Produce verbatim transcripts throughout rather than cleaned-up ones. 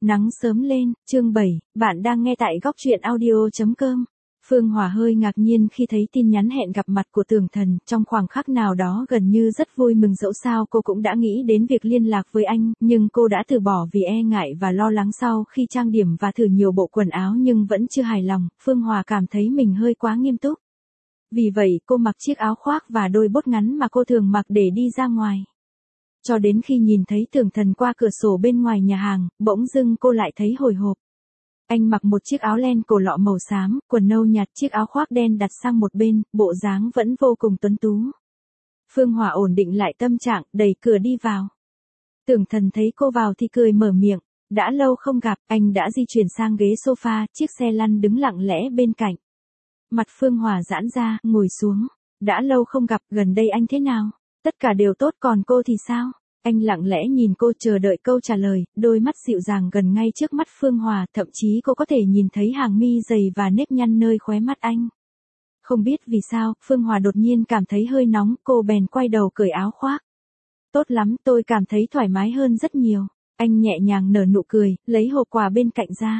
Nắng sớm lên, chương bảy, bạn đang nghe tại góc truyện audio chấm com. Phương Hòa hơi ngạc nhiên khi thấy tin nhắn hẹn gặp mặt của Tưởng Thần, trong khoảng khắc nào đó gần như rất vui mừng dẫu sao cô cũng đã nghĩ đến việc liên lạc với anh, nhưng cô đã từ bỏ vì e ngại và lo lắng sau khi trang điểm và thử nhiều bộ quần áo nhưng vẫn chưa hài lòng, Phương Hòa cảm thấy mình hơi quá nghiêm túc. Vì vậy cô mặc chiếc áo khoác và đôi bốt ngắn mà cô thường mặc để đi ra ngoài. Cho đến khi nhìn thấy Tưởng Thần qua cửa sổ bên ngoài nhà hàng, bỗng dưng cô lại thấy hồi hộp. Anh mặc một chiếc áo len cổ lọ màu xám, quần nâu nhạt, chiếc áo khoác đen đặt sang một bên, bộ dáng vẫn vô cùng tuấn tú. Phương Hòa ổn định lại tâm trạng, đẩy cửa đi vào. Tưởng Thần thấy cô vào thì cười mở miệng, đã lâu không gặp, anh đã di chuyển sang ghế sofa, chiếc xe lăn đứng lặng lẽ bên cạnh. Mặt Phương Hòa giãn ra, ngồi xuống, đã lâu không gặp, gần đây anh thế nào? Tất cả đều tốt, còn cô thì sao? Anh lặng lẽ nhìn cô chờ đợi câu trả lời, đôi mắt dịu dàng gần ngay trước mắt Phương Hòa, thậm chí cô có thể nhìn thấy hàng mi dày và nếp nhăn nơi khóe mắt anh. Không biết vì sao, Phương Hòa đột nhiên cảm thấy hơi nóng, cô bèn quay đầu cởi áo khoác. Tốt lắm, tôi cảm thấy thoải mái hơn rất nhiều. Anh nhẹ nhàng nở nụ cười, lấy hộp quà bên cạnh ra.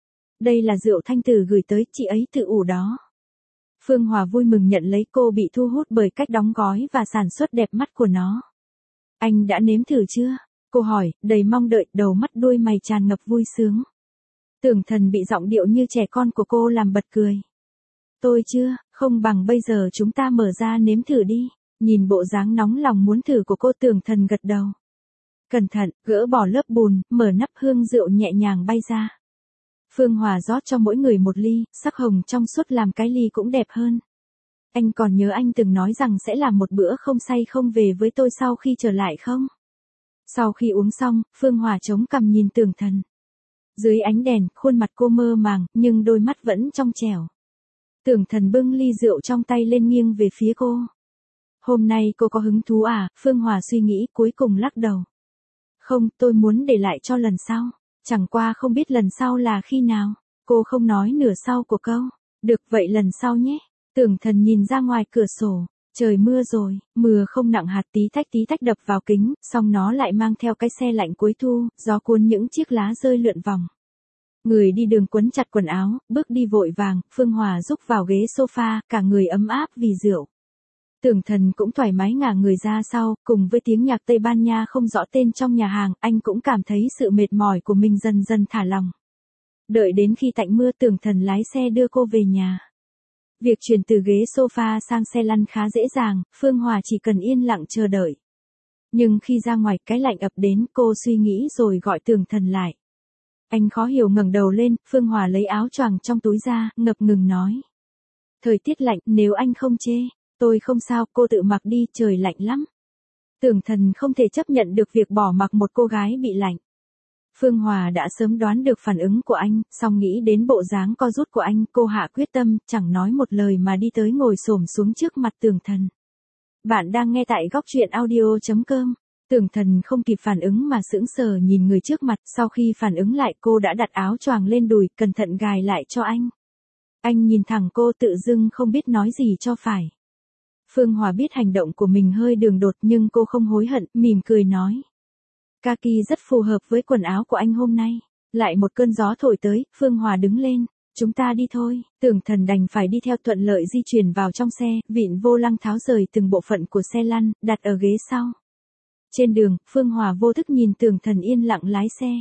Đây là rượu Thanh Tử gửi tới, chị ấy tự ủ đó. Phương Hòa vui mừng nhận lấy, cô bị thu hút bởi cách đóng gói và sản xuất đẹp mắt của nó. Anh đã nếm thử chưa? Cô hỏi, đầy mong đợi, đầu mắt đuôi mày tràn ngập vui sướng. Tưởng Thần bị giọng điệu như trẻ con của cô làm bật cười. Tôi chưa, không bằng bây giờ chúng ta mở ra nếm thử đi. Nhìn bộ dáng nóng lòng muốn thử của cô, Tưởng Thần gật đầu. Cẩn thận, gỡ bỏ lớp bùn, mở nắp, hương rượu nhẹ nhàng bay ra. Phương Hòa rót cho mỗi người một ly, sắc hồng trong suốt làm cái ly cũng đẹp hơn. Anh còn nhớ anh từng nói rằng sẽ làm một bữa không say không về với tôi sau khi trở lại không? Sau khi uống xong, Phương Hòa chống cằm nhìn Tưởng Thần. Dưới ánh đèn, khuôn mặt cô mơ màng, nhưng đôi mắt vẫn trong trẻo. Tưởng Thần bưng ly rượu trong tay lên nghiêng về phía cô. Hôm nay cô có hứng thú à? Phương Hòa suy nghĩ cuối cùng lắc đầu. Không, tôi muốn để lại cho lần sau. Chẳng qua không biết lần sau là khi nào. Cô không nói nửa sau của câu. Được vậy lần sau nhé. Tưởng Thần nhìn ra ngoài cửa sổ. Trời mưa rồi, mưa không nặng hạt, tí tách tí tách đập vào kính, song nó lại mang theo cái xe lạnh cuối thu, gió cuốn những chiếc lá rơi lượn vòng. Người đi đường quấn chặt quần áo, bước đi vội vàng, Phương Hòa rúc vào ghế sofa, cả người ấm áp vì rượu. Tưởng Thần cũng thoải mái ngả người ra sau, cùng với tiếng nhạc Tây Ban Nha không rõ tên trong nhà hàng, anh cũng cảm thấy sự mệt mỏi của mình dần dần thả lỏng. Đợi đến khi tạnh mưa, Tưởng Thần lái xe đưa cô về nhà. Việc chuyển từ ghế sofa sang xe lăn khá dễ dàng, Phương Hòa chỉ cần yên lặng chờ đợi. Nhưng khi ra ngoài, cái lạnh ập đến, cô suy nghĩ rồi gọi Tưởng Thần lại. Anh khó hiểu ngẩng đầu lên, Phương Hòa lấy áo choàng trong túi ra, ngập ngừng nói. Thời tiết lạnh, nếu anh không chê, tôi không sao, cô tự mặc đi, trời lạnh lắm. Tưởng Thần không thể chấp nhận được việc bỏ mặc một cô gái bị lạnh. Phương Hòa đã sớm đoán được phản ứng của anh, song nghĩ đến bộ dáng co rút của anh, cô hạ quyết tâm, chẳng nói một lời mà đi tới ngồi xổm xuống trước mặt Tưởng Thần. Bạn đang nghe tại góc truyện audio chấm com. Tưởng Thần không kịp phản ứng mà sững sờ nhìn người trước mặt, sau khi phản ứng lại cô đã đặt áo choàng lên đùi, cẩn thận gài lại cho anh. Anh nhìn thẳng cô, tự dưng không biết nói gì cho phải. Phương Hòa biết hành động của mình hơi đường đột nhưng cô không hối hận, mỉm cười nói. Kaki rất phù hợp với quần áo của anh hôm nay. Lại một cơn gió thổi tới, Phương Hòa đứng lên. Chúng ta đi thôi. Tưởng Thần đành phải đi theo, thuận lợi di chuyển vào trong xe, vịn vô lăng tháo rời từng bộ phận của xe lăn, đặt ở ghế sau. Trên đường, Phương Hòa vô thức nhìn Tưởng Thần yên lặng lái xe.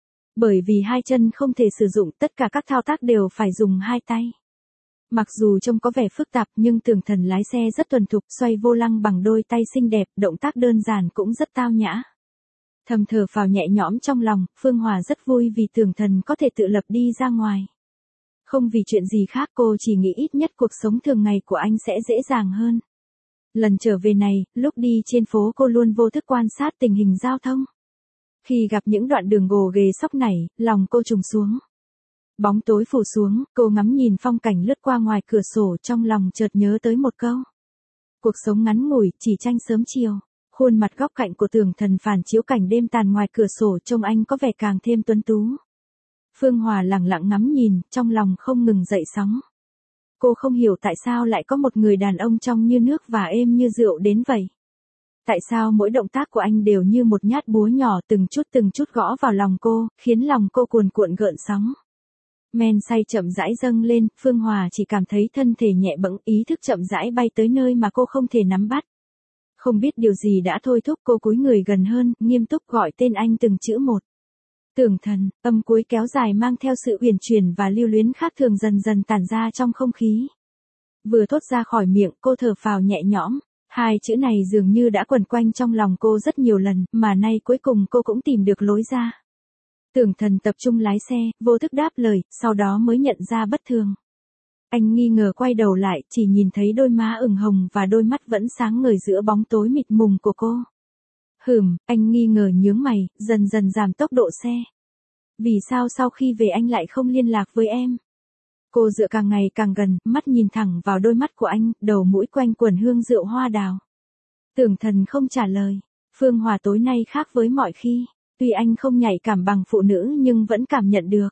Bởi vì hai chân không thể sử dụng, tất cả các thao tác đều phải dùng hai tay. Mặc dù trông có vẻ phức tạp nhưng Tưởng Thần lái xe rất thuần thục, xoay vô lăng bằng đôi tay xinh đẹp, động tác đơn giản cũng rất tao nhã. Thầm thở phào nhẹ nhõm trong lòng, Phương Hòa rất vui vì Tưởng Thần có thể tự lập đi ra ngoài. Không vì chuyện gì khác, cô chỉ nghĩ ít nhất cuộc sống thường ngày của anh sẽ dễ dàng hơn. Lần trở về này, lúc đi trên phố cô luôn vô thức quan sát tình hình giao thông. Khi gặp những đoạn đường gồ ghề sóc nảy, lòng cô trùng xuống. Bóng tối phủ xuống, cô ngắm nhìn phong cảnh lướt qua ngoài cửa sổ, trong lòng chợt nhớ tới một câu. Cuộc sống ngắn ngủi, chỉ tranh sớm chiều. Khuôn mặt góc cạnh của Tưởng Thần phản chiếu cảnh đêm tàn ngoài cửa sổ, trông anh có vẻ càng thêm tuấn tú. Phương Hòa lặng lặng ngắm nhìn, trong lòng không ngừng dậy sóng. Cô không hiểu tại sao lại có một người đàn ông trong như nước và êm như rượu đến vậy. Tại sao mỗi động tác của anh đều như một nhát búa nhỏ từng chút từng chút gõ vào lòng cô, khiến lòng cô cuồn cuộn gợn sóng. Men say chậm rãi dâng lên, Phương Hòa chỉ cảm thấy thân thể nhẹ bẫng, ý thức chậm rãi bay tới nơi mà cô không thể nắm bắt. Không biết điều gì đã thôi thúc cô cúi người gần hơn, nghiêm túc gọi tên anh từng chữ một. Tưởng Thần, âm cuối kéo dài mang theo sự uyển chuyển và lưu luyến khác thường dần dần tản ra trong không khí. Vừa thốt ra khỏi miệng, cô thở phào nhẹ nhõm. Hai chữ này dường như đã quẩn quanh trong lòng cô rất nhiều lần, mà nay cuối cùng cô cũng tìm được lối ra. Tưởng Thần tập trung lái xe, vô thức đáp lời, sau đó mới nhận ra bất thường. Anh nghi ngờ quay đầu lại, chỉ nhìn thấy đôi má ửng hồng và đôi mắt vẫn sáng ngời giữa bóng tối mịt mùng của cô. Hừm, anh nghi ngờ nhướng mày, dần dần giảm tốc độ xe. Vì sao sau khi về anh lại không liên lạc với em? Cô dựa càng ngày càng gần, mắt nhìn thẳng vào đôi mắt của anh, đầu mũi quanh quẩn hương rượu hoa đào. Tưởng Thần không trả lời. Phương Hòa tối nay khác với mọi khi. Tuy anh không nhạy cảm bằng phụ nữ nhưng vẫn cảm nhận được.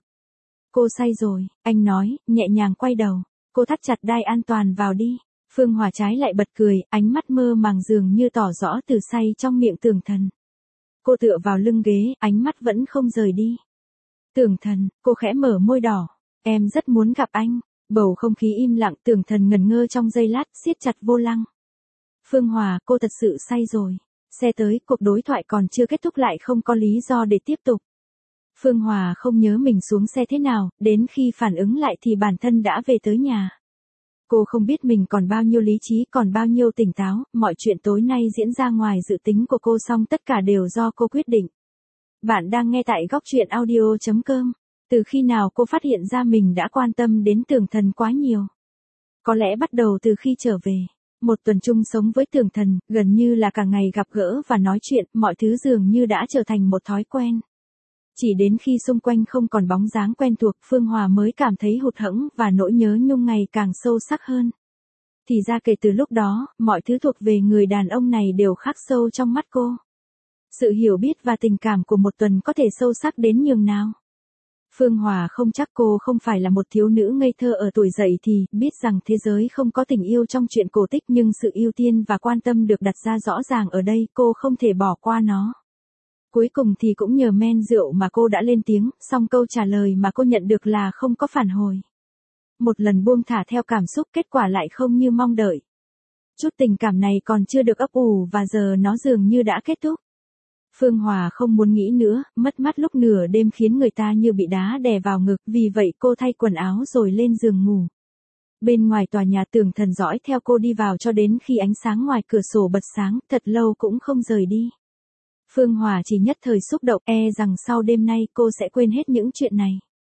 Cô say rồi, anh nói, nhẹ nhàng quay đầu. Cô thắt chặt đai an toàn vào đi. Phương Hòa trái lại bật cười, ánh mắt mơ màng dường như tỏ rõ từ say trong miệng Tưởng Thần. Cô tựa vào lưng ghế, ánh mắt vẫn không rời đi. Tưởng Thần, cô khẽ mở môi đỏ. Em rất muốn gặp anh. Bầu không khí im lặng, Tưởng Thần ngẩn ngơ trong giây lát, siết chặt vô lăng. Phương Hòa, cô thật sự say rồi. Xe tới, cuộc đối thoại còn chưa kết thúc lại không có lý do để tiếp tục. Phương Hòa không nhớ mình xuống xe thế nào, đến khi phản ứng lại thì bản thân đã về tới nhà. Cô không biết mình còn bao nhiêu lý trí, còn bao nhiêu tỉnh táo, mọi chuyện tối nay diễn ra ngoài dự tính của cô song tất cả đều do cô quyết định. Bạn đang nghe tại góc truyện audio chấm com. Từ khi nào cô phát hiện ra mình đã quan tâm đến Tưởng Thần quá nhiều? Có lẽ bắt đầu từ khi trở về. Một tuần chung sống với Tưởng Thần, gần như là cả ngày gặp gỡ và nói chuyện, mọi thứ dường như đã trở thành một thói quen. Chỉ đến khi xung quanh không còn bóng dáng quen thuộc, Phương Hòa mới cảm thấy hụt hẫng và nỗi nhớ nhung ngày càng sâu sắc hơn. Thì ra kể từ lúc đó, mọi thứ thuộc về người đàn ông này đều khắc sâu trong mắt cô. Sự hiểu biết và tình cảm của một tuần có thể sâu sắc đến nhường nào. Phương Hòa không chắc cô không phải là một thiếu nữ ngây thơ ở tuổi dậy thì biết rằng thế giới không có tình yêu trong chuyện cổ tích, nhưng sự ưu tiên và quan tâm được đặt ra rõ ràng ở đây, cô không thể bỏ qua nó. Cuối cùng thì cũng nhờ men rượu mà cô đã lên tiếng, song câu trả lời mà cô nhận được là không có phản hồi. Một lần buông thả theo cảm xúc, kết quả lại không như mong đợi. Chút tình cảm này còn chưa được ấp ủ và giờ nó dường như đã kết thúc. Phương Hòa không muốn nghĩ nữa, mất mát lúc nửa đêm khiến người ta như bị đá đè vào ngực, vì vậy cô thay quần áo rồi lên giường ngủ. Bên ngoài tòa nhà, Tưởng Thần dõi theo cô đi vào cho đến khi ánh sáng ngoài cửa sổ bật sáng, thật lâu cũng không rời đi. Phương Hòa chỉ nhất thời xúc động, e rằng sau đêm nay cô sẽ quên hết những chuyện này.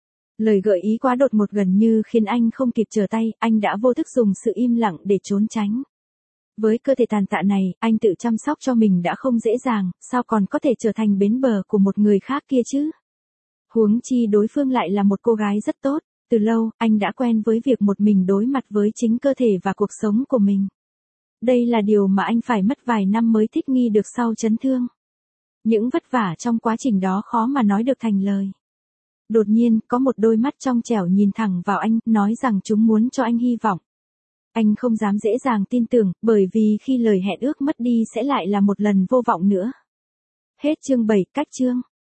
Lời gợi ý quá đột ngột gần như khiến anh không kịp trở tay, anh đã vô thức dùng sự im lặng để trốn tránh. Với cơ thể tàn tạ này, anh tự chăm sóc cho mình đã không dễ dàng, sao còn có thể trở thành bến bờ của một người khác kia chứ? Huống chi đối phương lại là một cô gái rất tốt, từ lâu, anh đã quen với việc một mình đối mặt với chính cơ thể và cuộc sống của mình. Đây là điều mà anh phải mất vài năm mới thích nghi được sau chấn thương. Những vất vả trong quá trình đó khó mà nói được thành lời. Đột nhiên, có một đôi mắt trong trẻo nhìn thẳng vào anh, nói rằng chúng muốn cho anh hy vọng. Anh không dám dễ dàng tin tưởng, bởi vì khi lời hẹn ước mất đi sẽ lại là một lần vô vọng nữa. Hết chương bảy, cách chương.